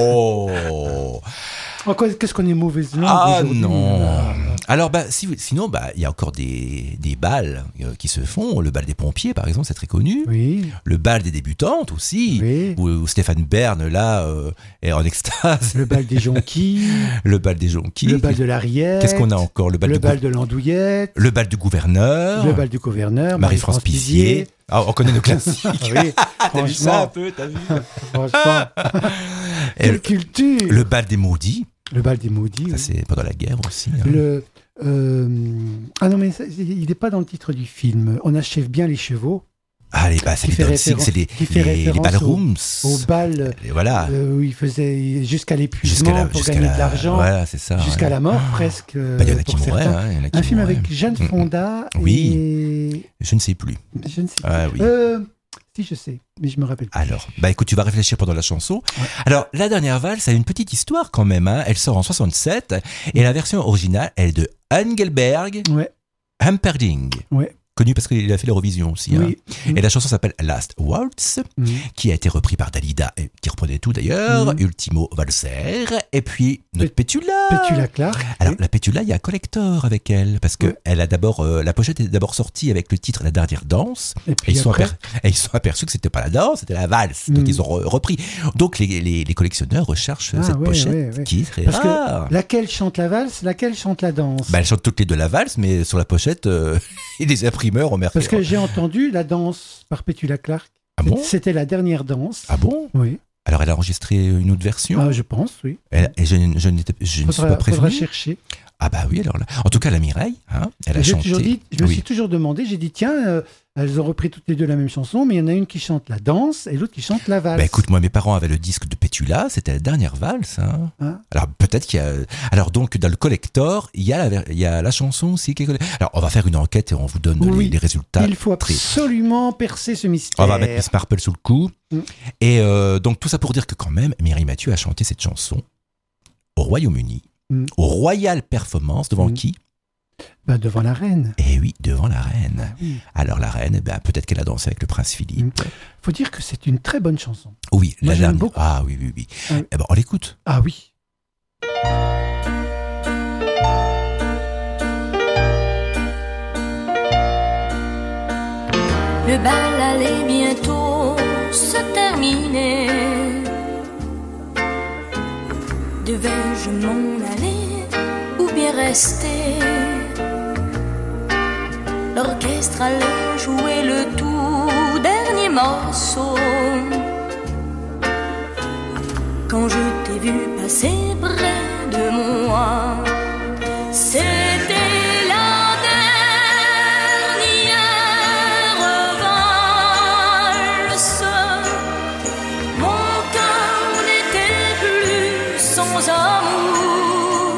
Oh. Qu'est-ce qu'on est mauvaise langue aujourd'hui. Non. Alors sinon il y a encore des bals qui se font. Le bal des pompiers par exemple, c'est très connu. Oui. Le bal des débutantes aussi, oui. où Stéphane Bern là est en extase. Le bal des jonquilles. Le bal des jonquilles. Le bal de la Riette. Qu'est-ce qu'on a encore? Le bal de l'andouillette. Le bal du gouverneur. Le bal du gouverneur. Marie-France Pizier. On connaît nos classiques. Oui, t'as vu ça un peu, t'as vu? Franchement. Quelle culture. Le bal des maudits. Le bal des maudits. Ça, c'est pendant la guerre aussi. Hein. Non, mais il n'est pas dans le titre du film. On achève bien les chevaux. Ah, c'est les ballrooms. Au bal, voilà. Où il faisait jusqu'à l'épuisement pour gagner de l'argent. Voilà, c'est ça. Jusqu'à la mort, presque. Il y en a qui mouraient. Un film avec Jeanne Fonda. Oui. Je ne sais plus. Je ne sais plus. Ah, oui. Si, je sais, mais je me rappelle plus. Alors, écoute, tu vas réfléchir pendant la chanson. Ouais. Alors, la dernière valse a une petite histoire quand même. Hein. Elle sort en 67 et la version originale, elle est de Engelberg Humperdinck. Ouais. Connu parce qu'il a fait l'Eurovision aussi. Oui. Hein. Et la chanson s'appelle Last Waltz, qui a été repris par Dalida, qui reprenait tout d'ailleurs, Ultimo Valser, et puis notre Petula. Petula Clark. Alors, la Petula, il y a un collector avec elle, parce que elle a d'abord, la pochette est d'abord sortie avec le titre La dernière danse, et ils sont aperçus que c'était pas la danse, c'était la valse, donc ils ont repris. Donc, les collectionneurs recherchent cette pochette qui est très rare. Parce que laquelle chante la valse, laquelle chante la danse? Elles chantent toutes les deux la valse, mais sur la pochette, il les imprimeurs ont marqué. Parce que j'ai entendu la danse par Petula Clark. Ah bon? C'était la dernière danse. Ah bon? Oui. Alors elle a enregistré une autre version? Ah, je pense, oui. Et je ne suis pas prévenu. Faudra chercher. Ah bah oui, alors là. En tout cas, la Mireille, elle a chanté. Je me suis toujours demandé, j'ai dit tiens, elles ont repris toutes les deux la même chanson, mais il y en a une qui chante la danse et l'autre qui chante la valse. Bah écoute, moi mes parents avaient le disque de Petula, c'était la dernière valse. Hein. Alors peut-être qu'il y a... Alors donc dans le collector, il y a la chanson aussi qui est... Alors on va faire une enquête et on vous donne les résultats. Il faut absolument percer ce mystère. On va mettre Miss Marple sous le coup. Et donc tout ça pour dire que quand même, Mireille Mathieu a chanté cette chanson au Royaume-Uni. Au Royal Performance, devant qui? Devant la reine. Eh oui, devant la reine. Oui. Alors la reine, peut-être qu'elle a dansé avec le prince Philippe. Faut dire que c'est une très bonne chanson. Oui, moi, j'aime beaucoup. Ah oui. Eh ben, on l'écoute. Ah oui. Le bal allait bientôt se terminer. Devais-je m'en aller ou bien rester? L'orchestre allait jouer le tout dernier morceau. Quand vu passer près de moi. C'était la dernière valse. Mon cœur n'était plus sans amour.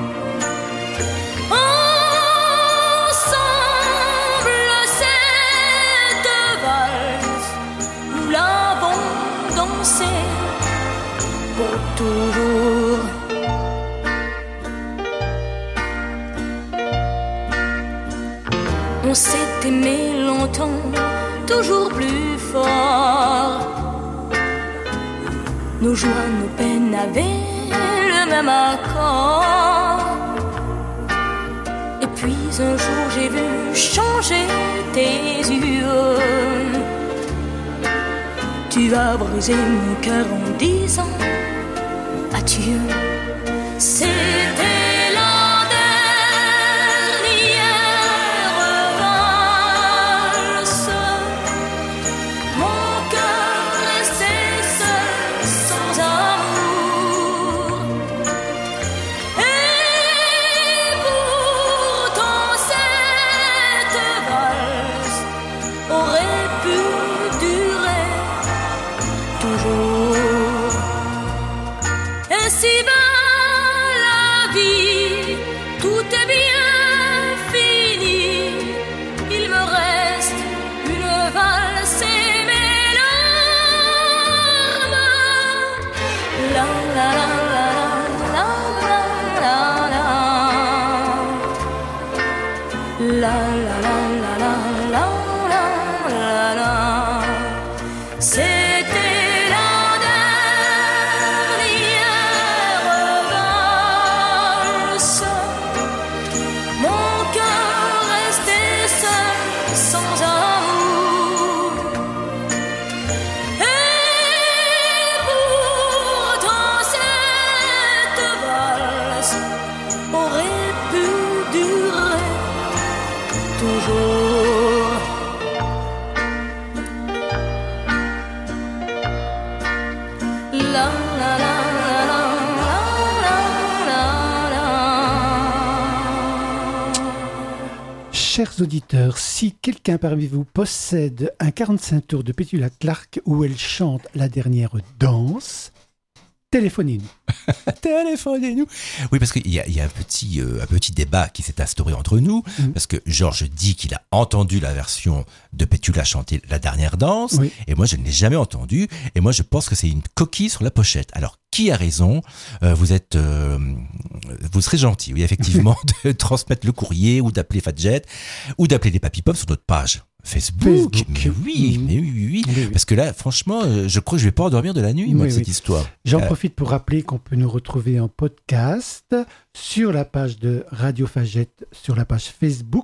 Ensemble, cette valse, nous l'avons dansée pour toujours. On s'est aimé longtemps, toujours plus fort. Nos joies, nos peines avaient le même accord. Et puis un jour j'ai vu changer tes yeux. Tu as brisé mon cœur en disant adieu. C'était la dernière valse. Mon cœur restait seul, sans amour. Et pourtant cette valse aurait pu durer toujours. Ainsi va la vie, tout est bien fini. Il me reste une valse et mes larmes. La la la la la la la la la la la la la la. C'était la dernière valse. Mon cœur restait seul, sans amour. Et pourtant cette valse aurait pu durer toujours. La la la la la la la la. Chers auditeurs, si quelqu'un parmi vous possède un 45 tours de Petula Clark où elle chante la dernière danse, téléphonez-nous. Téléphonez-nous. Oui, parce qu'il y a un petit débat qui s'est instauré entre nous, parce que Georges dit qu'il a entendu la version de Petula chanter la dernière danse, Oui. et moi je ne l'ai jamais entendue, et moi je pense que c'est une coquille sur la pochette. Alors, qui a raison? Vous serez gentil, oui, effectivement, de transmettre le courrier, ou d'appeler Fadjet, ou d'appeler les Papy Pop sur notre page Facebook. Mais oui. Parce que là, franchement, je crois que je vais pas endormir de la nuit, moi, de cette histoire. J'en profite pour rappeler qu'on peut nous retrouver en podcast sur la page de Radio Fagette, sur la page Facebook,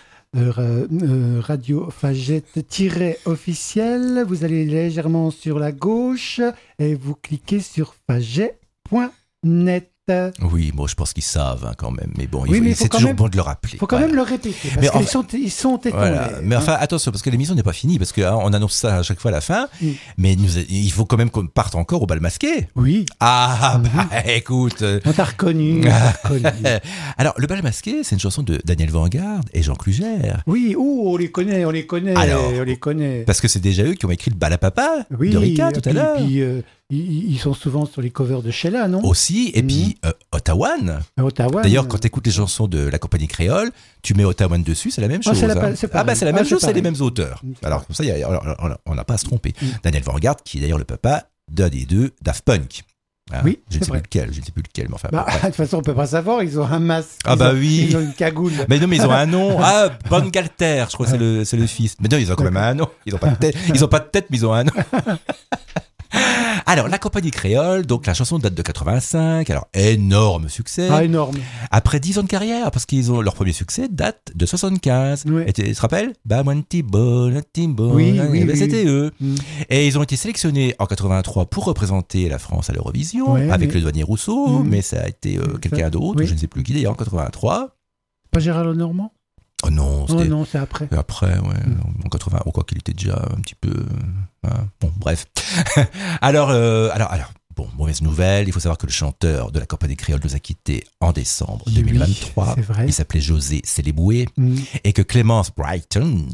Radio Fagette-officiel. Vous allez légèrement sur la gauche et vous cliquez sur faget.net. Oui, bon, je pense qu'ils savent quand même, mais bon, c'est toujours bon de le rappeler. Il faut quand même le répéter, parce qu'ils sont étonnés. Voilà. Mais enfin, attention, parce que l'émission n'est pas finie, parce qu'on annonce ça à chaque fois à la fin, mais il faut quand même qu'on parte encore au bal masqué. Oui. Ah, écoute. On t'a reconnu. Alors, le bal masqué, c'est une chanson de Daniel Vanguard et Jean Clugère. Oui, on les connaît. Alors, on les connaît. Parce que c'est déjà eux qui ont écrit le bal à papa de Rika tout à l'heure. Ils sont souvent sur les covers de Sheila, non? Aussi, et puis Ottawan. Ottawa. D'ailleurs, quand tu écoutes les chansons de la compagnie créole, tu mets Ottawan dessus, c'est la même chose. C'est la même chose, c'est pareil. les mêmes auteurs. Alors, comme ça, on n'a pas à se tromper. Daniel Vanguard, qui est d'ailleurs le papa d'un des deux Daft Punk. Hein, oui, je ne sais plus lequel, mais enfin. De toute façon, on peut pas savoir, ils ont un masque. Oui. Ils ont une cagoule. Mais non, mais ils ont un nom. Bangalter, je crois que c'est le fils. Mais non, ils ont quand même un nom. Ils ont pas de tête, mais ils ont un nom. Alors, la compagnie créole, donc la chanson date de 85, alors énorme succès. Énorme. Après 10 ans de carrière, parce qu'ils ont leur premier succès date de 75. Oui. Et tu te rappelles? Timbo, c'était eux. Et ils ont été sélectionnés en 83 pour représenter la France à l'Eurovision, avec le douanier Rousseau, mais ça a été quelqu'un d'autre, je ne sais plus qui d'ailleurs, en 83. Pas Gérald Lenormand? Oh non, c'est après. Après, en 80, quoi qu'il était déjà un petit peu. Bon, bref. Alors, bon, mauvaise nouvelle, il faut savoir que le chanteur de la compagnie créole nous a quittés en décembre 2023. c'est vrai. Il s'appelait José Céléboué et que Clémence Brighton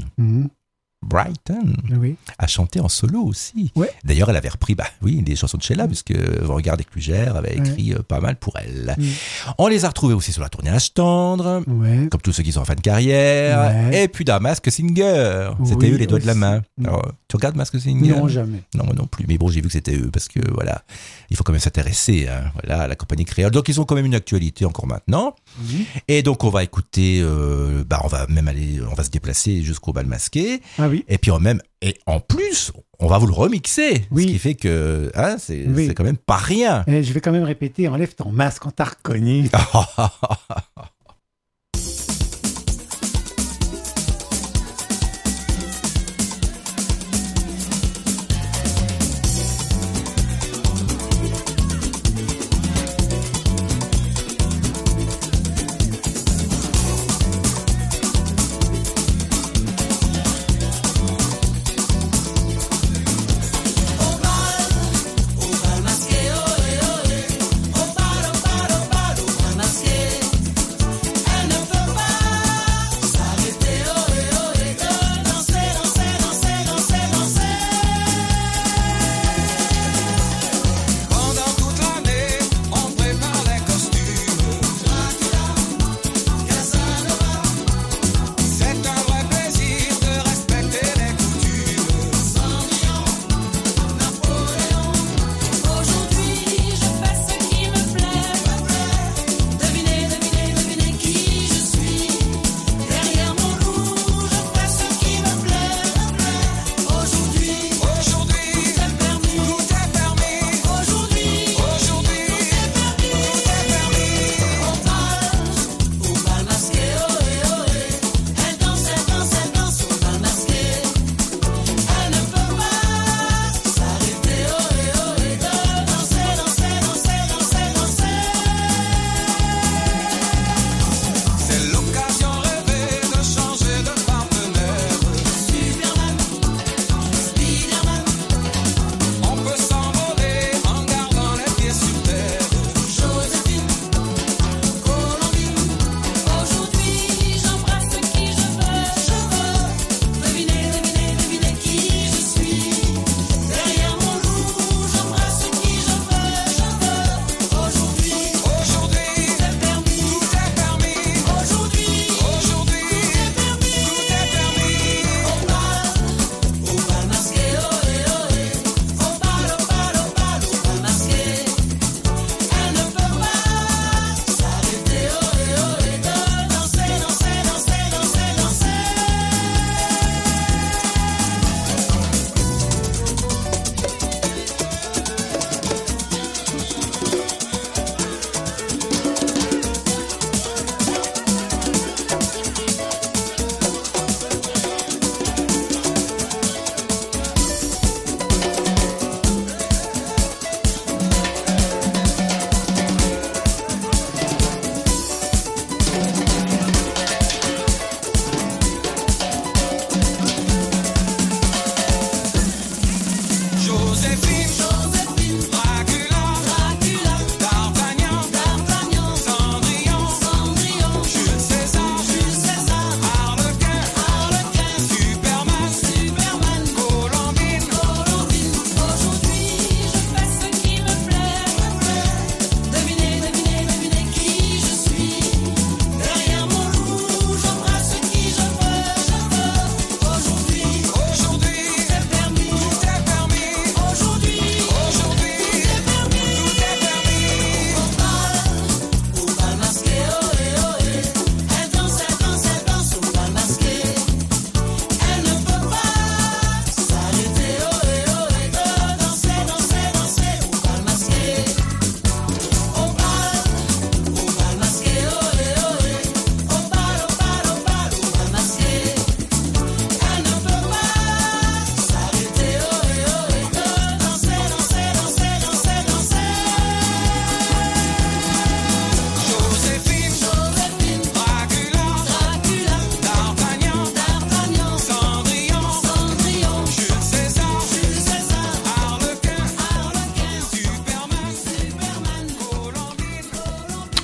Oui. a chanté en solo aussi. Ouais. D'ailleurs, elle avait repris des chansons de Sheila, puisque Regard Clugère avait écrit pas mal pour elle. On les a retrouvés aussi sur la tournée Âge tendre, comme tous ceux qui sont en fin de carrière, et puis dans Mask Singer. C'était eux les doigts de la main. Alors, tu regardes Mask Singer? Non, jamais. Non, moi non plus. Mais bon, j'ai vu que c'était eux, parce que voilà, il faut quand même s'intéresser à la compagnie créole. Donc, ils ont quand même une actualité encore maintenant. Et donc, on va écouter, on va se déplacer jusqu'au bal masqué. Ah oui. Et puis en plus, on va vous le remixer. Ce qui fait que c'est quand même pas rien. Et je vais quand même répéter, enlève ton masque, on t'a reconnu. Masqué.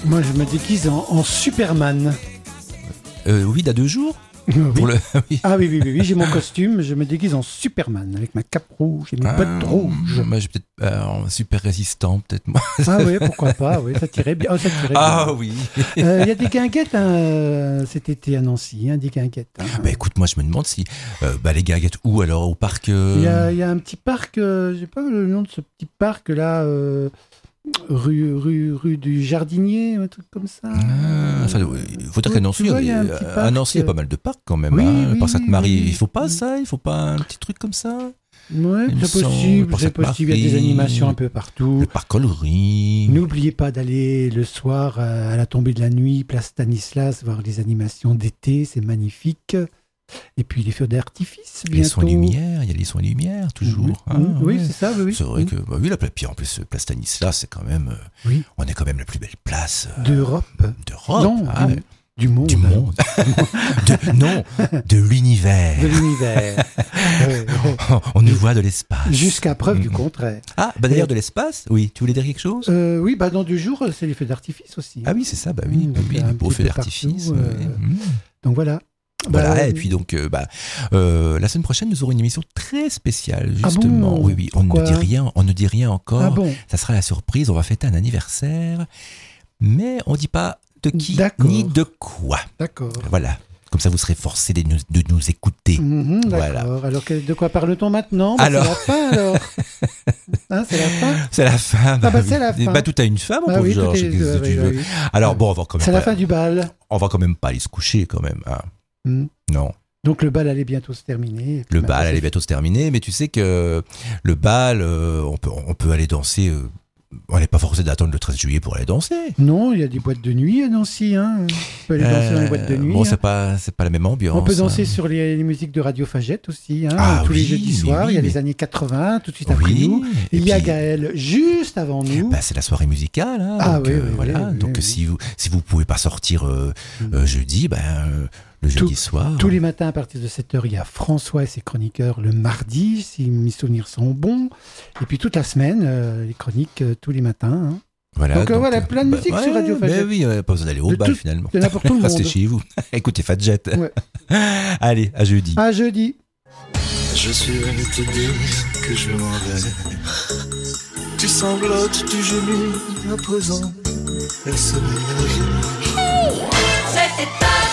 Moi, je me déguise en Superman. Oui, d'à 2 jours. Oui. Pour le... oui. Ah oui, j'ai mon costume, je me déguise en Superman avec ma cape rouge et mes bottes rouges. Moi, j'ai peut-être en super résistant, peut-être moi. Ah oui, pourquoi pas, oui, ça tirait bien. Oh, ça tirait Ah bien. oui. Il y a des guinguettes cet été à Nancy, des guinguettes. Bah écoute, moi je me demande si les guinguettes où alors au parc. Il y a un petit parc, je sais pas le nom de ce petit parc là, rue du Jardinier, un truc comme ça. Il faut dire qu'à Nancy, il y a pas mal de parcs quand même. Oui, Par Sainte-Marie, oui. il faut pas ça, il faut pas un petit truc comme ça. Ouais, Il me c'est semble, possible. Il y a des animations un peu partout. Le parc Collery. N'oubliez pas d'aller le soir à la tombée de la nuit, place Stanislas, voir les animations d'été, c'est magnifique. Et puis les feux d'artifice, bientôt. Les sons et lumières, il y a les sons et lumières, toujours. Oui, ouais. c'est ça, oui. C'est vrai que, oui, puis en plus, place Stanislas, c'est quand même, on est quand même la plus belle place d'Europe. Non, du monde. Du monde. De l'univers. De l'univers. On nous voit de l'espace. Jusqu'à preuve du contraire. D'ailleurs, de l'espace, oui. Tu voulais dire quelque chose? Oui, dans 2 jours, c'est les feux d'artifice aussi. Ah oui, c'est ça, oui, les beaux feux d'artifice. Donc voilà. Voilà, et puis donc, la semaine prochaine, nous aurons une émission très spéciale, justement. Oui, on ne dit rien encore. Ah bon? Ça sera la surprise, on va fêter un anniversaire, mais on ne dit pas de qui ni de quoi. D'accord. Voilà. Comme ça, vous serez forcés de nous écouter. D'accord. Voilà. Alors, de quoi parle-t-on maintenant? C'est la fin, alors. C'est la fin? C'est la fin. C'est la fin. Tout a une fin, mon pauvre Georges. Qu'est-ce que tu veux? Alors, bon, on va quand même. C'est la fin du bal. On va quand même pas aller se coucher, quand même. Non. Donc le bal allait bientôt se terminer. Le bal allait bientôt se terminer, mais tu sais que le bal, on peut aller danser. On n'est pas forcé d'attendre le 13 juillet pour aller danser. Non, il y a des boîtes de nuit à Nancy. On peut aller danser dans les boîtes de nuit. Bon, c'est pas la même ambiance. On peut danser sur les musiques de Radio Fagette aussi. Tous les jeudis soirs. Il y a les années 80, tout de suite après nous. Il y a Gaël juste avant nous. C'est la soirée musicale. Donc si vous pouvez pas sortir jeudi, le jeudi soir. Tous les matins à partir de 7h, il y a François et ses chroniqueurs le mardi, si mes souvenirs sont bons. Et puis toute la semaine, les chroniques tous les matins. Voilà, donc plein de musique sur Radio Fadjet. Mais oui, pas besoin d'aller au bal finalement. De n'importe où le monde. Restez chez vous. Écoutez Fadjet. Ouais. Allez, à jeudi. À jeudi. Je suis venu te dire que je m'en vais. Tu sanglotes, tu gémis, à présent, elle se ménage. C'était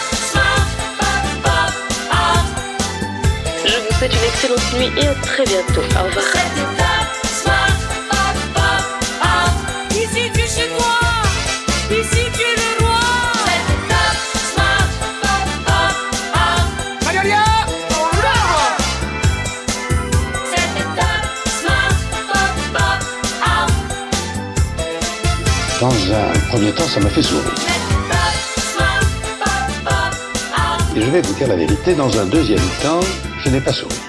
Je vous souhaite une excellente nuit et à très bientôt. Au revoir. Ici tu es chez moi, ici tu es le roi. Magalia, on l'ouvre. Dans un premier temps, ça m'a fait sourire. Et je vais vous dire la vérité, dans un deuxième temps, je n'ai pas souri.